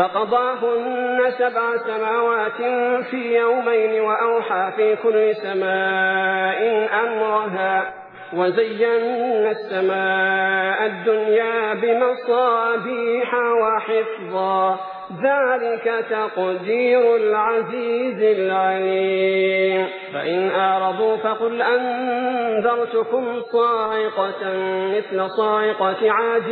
فقضاهن 7 سماوات في يومين وأوحى في كل سماء أمرها وزينا السماء الدنيا بمصابيح وحفظا ذلك تقدير العزيز العليم فإن أعرضوا فقل أنذرتكم صاعقة مثل صاعقة عاد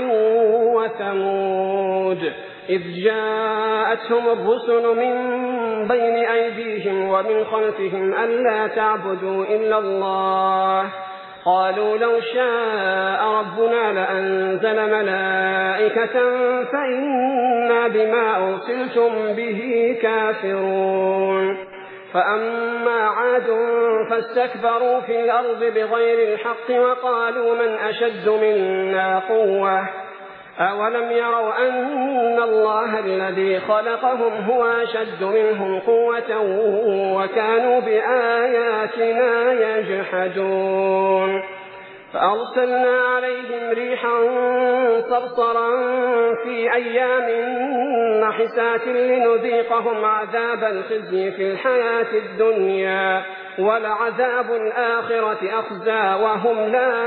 وثمود إذ جاءتهم الرسل من بين أيديهم ومن خلفهم ألا تعبدوا إلا الله قالوا لو شاء ربنا لأنزل ملائكة فإنا بما أرسلتم به كافرون فأما عاد فاستكبروا في الأرض بغير الحق وقالوا من أشد منا قوة أولم يروا أن الله الذي خلقهم هو أشد منهم قوة وكانوا بآياتنا يجحدون فأرسلنا عليهم ريحا صرصرا في أيام نحسات لنذيقهم عذاب الخزي في الحياة الدنيا ولعذاب الآخرة أخزى وهم لا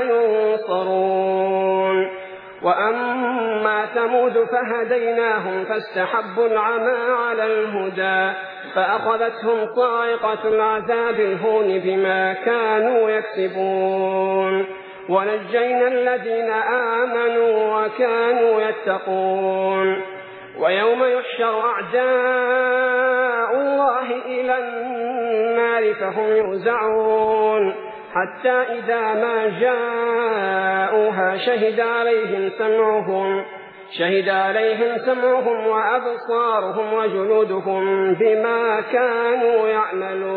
ينصرون وأما ثمود فهديناهم فاستحبوا العمى على الهدى فأخذتهم صاعقة العذاب الهون بما كانوا يكسبون ونجينا الذين آمنوا وكانوا يتقون ويوم يحشر أعداء الله إلى النار فهم يوزعون حتى إذا ما جاءوها شهد عليهم سمعهم وأبصارهم وجلودهم بما كانوا يعملون